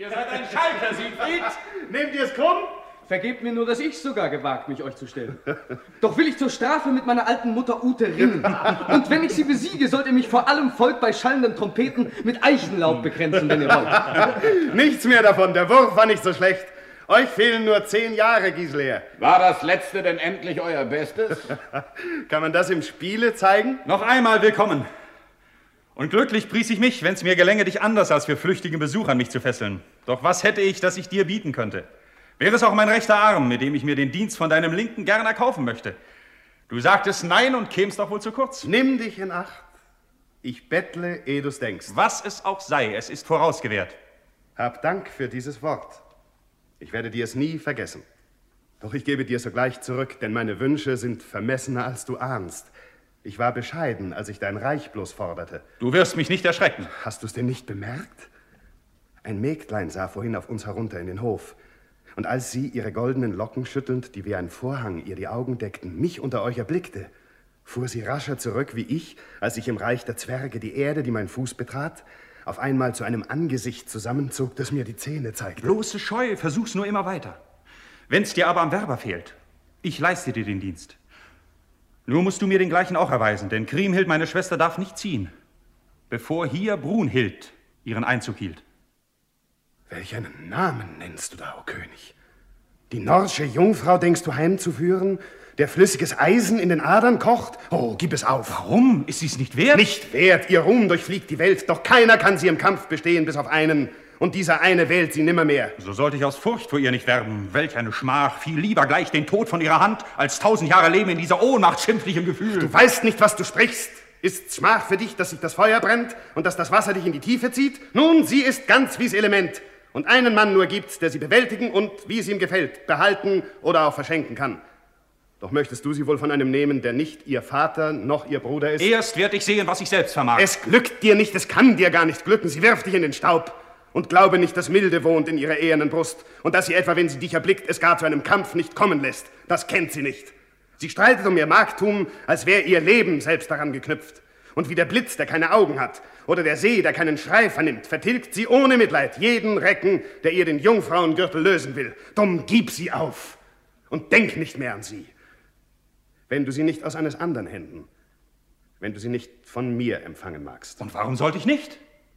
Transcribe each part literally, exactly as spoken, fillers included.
Ihr seid ein Schalker, Siegfried. Nehmt ihr es krumm? Vergebt mir nur, dass ich sogar gewagt, mich euch zu stellen. Doch will ich zur Strafe mit meiner alten Mutter Ute ringen. Und wenn ich sie besiege, sollt ihr mich vor allem Volk bei schallenden Trompeten mit Eichenlaub begrenzen, wenn ihr wollt. Nichts mehr davon, der Wurf war nicht so schlecht. Euch fehlen nur zehn Jahre, Gisler. War das letzte denn endlich euer Bestes? Kann man das im Spiele zeigen? Noch einmal willkommen. Und glücklich pries ich mich, wenn es mir gelänge, dich anders als für flüchtigen Besuch an mich zu fesseln. Doch was hätte ich, das ich dir bieten könnte? Wäre es auch mein rechter Arm, mit dem ich mir den Dienst von deinem Linken gern erkaufen möchte. Du sagtest Nein und kämst doch wohl zu kurz. Nimm dich in Acht. Ich bettle, ehe du's denkst. Was es auch sei, es ist vorausgewährt. Hab Dank für dieses Wort. Ich werde dir es nie vergessen. Doch ich gebe dir sogleich zurück, denn meine Wünsche sind vermessener, als du ahnst. Ich war bescheiden, als ich dein Reich bloß forderte. Du wirst mich nicht erschrecken. Hast du's denn nicht bemerkt? Ein Mägdlein sah vorhin auf uns herunter in den Hof. Und als sie, ihre goldenen Locken schüttelnd, die wie ein Vorhang ihr die Augen deckten, mich unter euch erblickte, fuhr sie rascher zurück wie ich, als ich im Reich der Zwerge die Erde, die mein Fuß betrat, auf einmal zu einem Angesicht zusammenzog, das mir die Zähne zeigte. Bloße Scheu, versuch's nur immer weiter. Wenn's dir aber am Werber fehlt, ich leiste dir den Dienst. Nur musst du mir den gleichen auch erweisen, denn Kriemhild, meine Schwester, darf nicht ziehen, bevor hier Brunhild ihren Einzug hielt. Welchen Namen nennst du da, o König? Die norsche Jungfrau denkst du heimzuführen, der flüssiges Eisen in den Adern kocht? Oh, gib es auf. Warum? Ist sie's nicht wert? Nicht wert, ihr Ruhm durchfliegt die Welt, doch keiner kann sie im Kampf bestehen, bis auf einen. Und dieser eine wählt sie nimmermehr. So sollte ich aus Furcht vor ihr nicht werben. Welch eine Schmach. Viel lieber gleich den Tod von ihrer Hand, als tausend Jahre Leben in dieser Ohnmacht schimpflichem Gefühl. Du weißt nicht, was du sprichst. Ist's Schmach für dich, dass sich das Feuer brennt und dass das Wasser dich in die Tiefe zieht? Nun, sie ist ganz wie's Element. Und einen Mann nur gibt's, der sie bewältigen und, wie es ihm gefällt, behalten oder auch verschenken kann. Doch möchtest du sie wohl von einem nehmen, der nicht ihr Vater noch ihr Bruder ist? Erst werd ich sehen, was ich selbst vermag. Es glückt dir nicht, es kann dir gar nicht glücken. Sie wirft dich in den Staub. Und glaube nicht, dass Milde wohnt in ihrer ehernen Brust und dass sie etwa, wenn sie dich erblickt, es gar zu einem Kampf nicht kommen lässt. Das kennt sie nicht. Sie streitet um ihr Magdtum, als wäre ihr Leben selbst daran geknüpft. Und wie der Blitz, der keine Augen hat, oder der See, der keinen Schrei vernimmt, vertilgt sie ohne Mitleid jeden Recken, der ihr den Jungfrauengürtel lösen will. Drum gib sie auf und denk nicht mehr an sie. Wenn du sie nicht aus eines anderen Händen, wenn du sie nicht von mir empfangen magst. Und warum sollte ich nicht?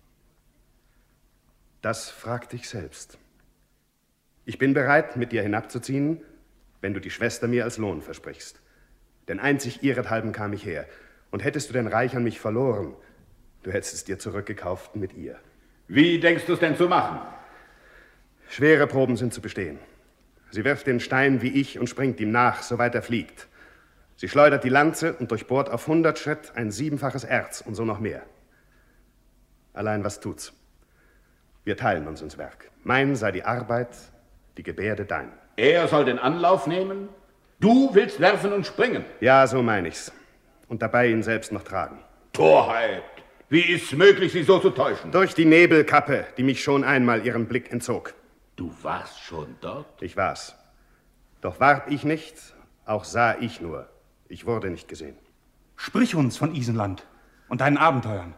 Das frag dich selbst. Ich bin bereit, mit dir hinabzuziehen, wenn du die Schwester mir als Lohn versprichst. Denn einzig ihrethalben kam ich her. Und hättest du dein Reich an mich verloren, du hättest es dir zurückgekauft mit ihr. Wie denkst du es denn zu machen? Schwere Proben sind zu bestehen. Sie wirft den Stein wie ich und springt ihm nach, soweit er fliegt. Sie schleudert die Lanze und durchbohrt auf hundert Schritt ein siebenfaches Erz und so noch mehr. Allein was tut's? Wir teilen uns ins Werk. Mein sei die Arbeit, die Gebärde dein. Er soll den Anlauf nehmen, du willst werfen und springen. Ja, so meine ich's. Und dabei ihn selbst noch tragen. Torheit! Wie ist's möglich, sie so zu täuschen? Durch die Nebelkappe, die mich schon einmal ihrem Blick entzog. Du warst schon dort? Ich war's. Doch warb ich nicht, auch sah ich nur. Ich wurde nicht gesehen. Sprich uns von Isenland und deinen Abenteuern.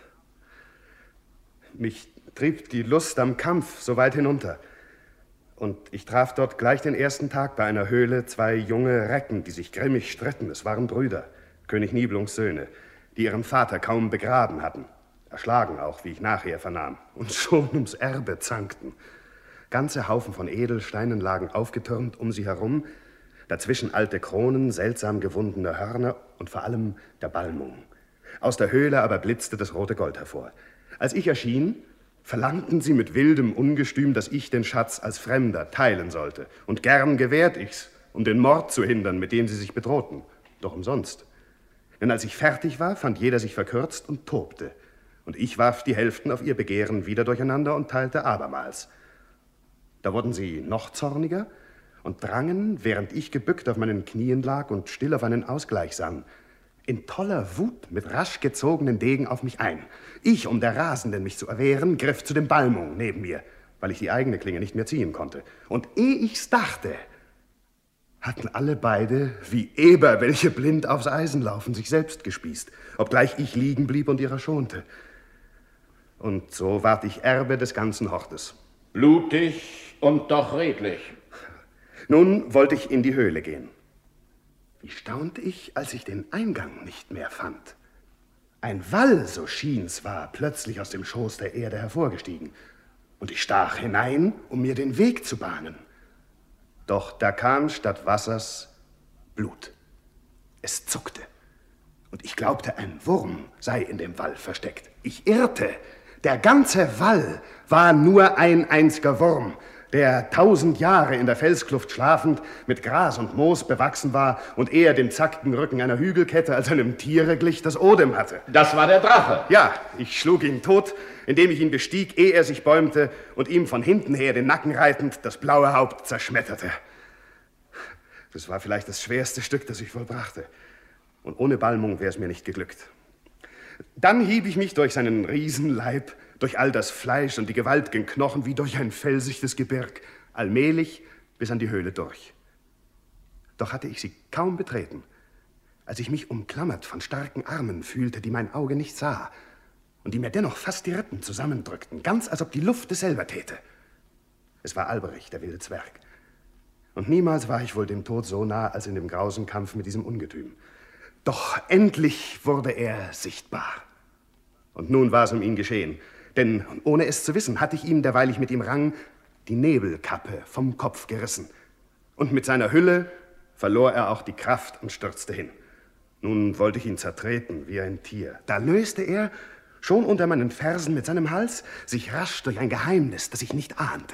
Mich trieb die Lust am Kampf so weit hinunter. Und ich traf dort gleich den ersten Tag bei einer Höhle zwei junge Recken, die sich grimmig stritten. Es waren Brüder, König Nibelungs Söhne, die ihren Vater kaum begraben hatten. Erschlagen auch, wie ich nachher vernahm. Und schon ums Erbe zankten. Ganze Haufen von Edelsteinen lagen aufgetürmt um sie herum, dazwischen alte Kronen, seltsam gewundene Hörner und vor allem der Balmung. Aus der Höhle aber blitzte das rote Gold hervor. Als ich erschien, verlangten sie mit wildem Ungestüm, dass ich den Schatz als Fremder teilen sollte. Und gern gewährt ich's, um den Mord zu hindern, mit dem sie sich bedrohten. Doch umsonst. Denn als ich fertig war, fand jeder sich verkürzt und tobte. Und ich warf die Hälften auf ihr Begehren wieder durcheinander und teilte abermals. Da wurden sie noch zorniger und drangen, während ich gebückt auf meinen Knien lag und still auf einen Ausgleich sann, in toller Wut mit rasch gezogenen Degen auf mich ein. Ich, um der Rasenden mich zu erwehren, griff zu dem Balmung neben mir, weil ich die eigene Klinge nicht mehr ziehen konnte. Und ehe ich's dachte, hatten alle beide, wie Eber, welche blind aufs Eisen laufen, sich selbst gespießt, obgleich ich liegen blieb und ihrer schonte. Und so ward ich Erbe des ganzen Hortes. Blutig und doch redlich. Nun wollte ich in die Höhle gehen. Wie staunte ich, als ich den Eingang nicht mehr fand. Ein Wall, so schien's, war plötzlich aus dem Schoß der Erde hervorgestiegen. Und ich stach hinein, um mir den Weg zu bahnen. Doch da kam statt Wassers Blut. Es zuckte. Und ich glaubte, ein Wurm sei in dem Wall versteckt. Ich irrte. Der ganze Wall war nur ein einziger Wurm, der tausend Jahre in der Felskluft schlafend mit Gras und Moos bewachsen war und eher dem zackten Rücken einer Hügelkette als einem Tiere glich, das Odem hatte. Das war der Drache. Ja, ich schlug ihn tot, indem ich ihn bestieg, ehe er sich bäumte und ihm von hinten her den Nacken reitend das blaue Haupt zerschmetterte. Das war vielleicht das schwerste Stück, das ich vollbrachte. Und ohne Balmung wäre es mir nicht geglückt. Dann hieb ich mich durch seinen Riesenleib, durch all das Fleisch und die gewaltigen Knochen wie durch ein felsiges Gebirg, allmählich bis an die Höhle durch. Doch hatte ich sie kaum betreten, als ich mich umklammert von starken Armen fühlte, die mein Auge nicht sah und die mir dennoch fast die Rippen zusammendrückten, ganz als ob die Luft es selber täte. Es war Alberich, der wilde Zwerg. Und niemals war ich wohl dem Tod so nah als in dem grausen Kampf mit diesem Ungetüm. Doch endlich wurde er sichtbar. Und nun war es um ihn geschehen. Denn ohne es zu wissen, hatte ich ihm, derweil ich mit ihm rang, die Nebelkappe vom Kopf gerissen. Und mit seiner Hülle verlor er auch die Kraft und stürzte hin. Nun wollte ich ihn zertreten wie ein Tier. Da löste er, schon unter meinen Fersen mit seinem Hals, sich rasch durch ein Geheimnis, das ich nicht ahnte.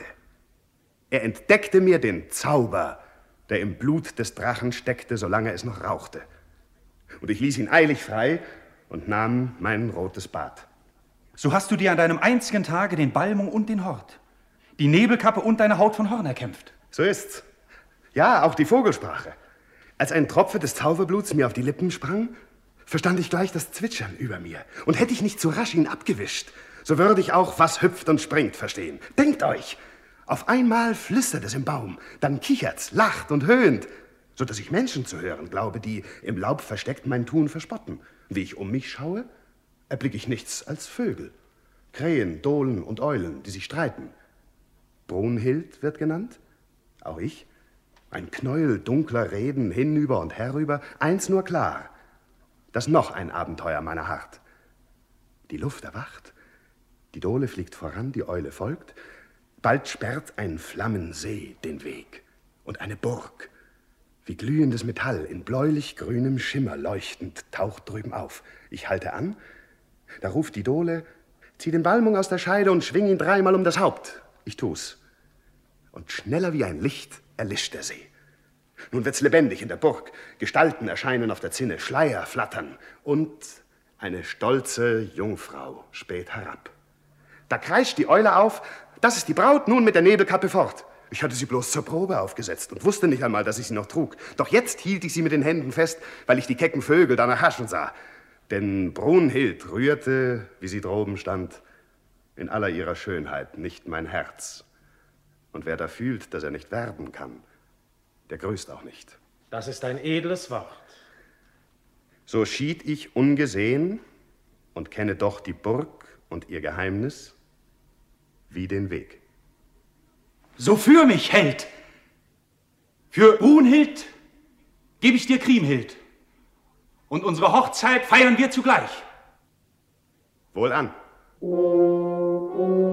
Er entdeckte mir den Zauber, der im Blut des Drachen steckte, solange es noch rauchte. Und ich ließ ihn eilig frei und nahm mein rotes Bad. So hast du dir an deinem einzigen Tage den Balmung und den Hort, die Nebelkappe und deine Haut von Horn erkämpft. So ist's. Ja, auch die Vogelsprache. Als ein Tropfen des Zauberbluts mir auf die Lippen sprang, verstand ich gleich das Zwitschern über mir. Und hätte ich nicht zu rasch ihn abgewischt, so würde ich auch, was hüpft und springt, verstehen. Denkt euch, auf einmal flüstert es im Baum, dann kichert's, lacht und höhnt, so dass ich Menschen zu hören glaube, die im Laub versteckt mein Tun verspotten. Wie ich um mich schaue, erblicke ich nichts als Vögel, Krähen, Dohlen und Eulen, die sich streiten. Brunhild wird genannt, auch ich. Ein Knäuel dunkler Reden hinüber und herüber, eins nur klar, dass noch ein Abenteuer meiner harrt. Die Luft erwacht, die Dohle fliegt voran, die Eule folgt, bald sperrt ein Flammensee den Weg und eine Burg, wie glühendes Metall in bläulich-grünem Schimmer leuchtend, taucht drüben auf. Ich halte an, da ruft die Dohle, zieh den Balmung aus der Scheide und schwing ihn dreimal um das Haupt. Ich tu's. Und schneller wie ein Licht erlischt der See. Nun wird's lebendig in der Burg. Gestalten erscheinen auf der Zinne, Schleier flattern und eine stolze Jungfrau späht herab. Da kreischt die Eule auf, das ist die Braut, nun mit der Nebelkappe fort. Ich hatte sie bloß zur Probe aufgesetzt und wusste nicht einmal, dass ich sie noch trug. Doch jetzt hielt ich sie mit den Händen fest, weil ich die kecken Vögel danach haschen sah. Denn Brunhild rührte, wie sie droben stand, in aller ihrer Schönheit nicht mein Herz. Und wer da fühlt, dass er nicht werben kann, der grüßt auch nicht. Das ist ein edles Wort. So schied ich ungesehen und kenne doch die Burg und ihr Geheimnis wie den Weg. So für mich, Held! Für Brunhild gebe ich dir Kriemhild. Und unsere Hochzeit feiern wir zugleich. Wohlan.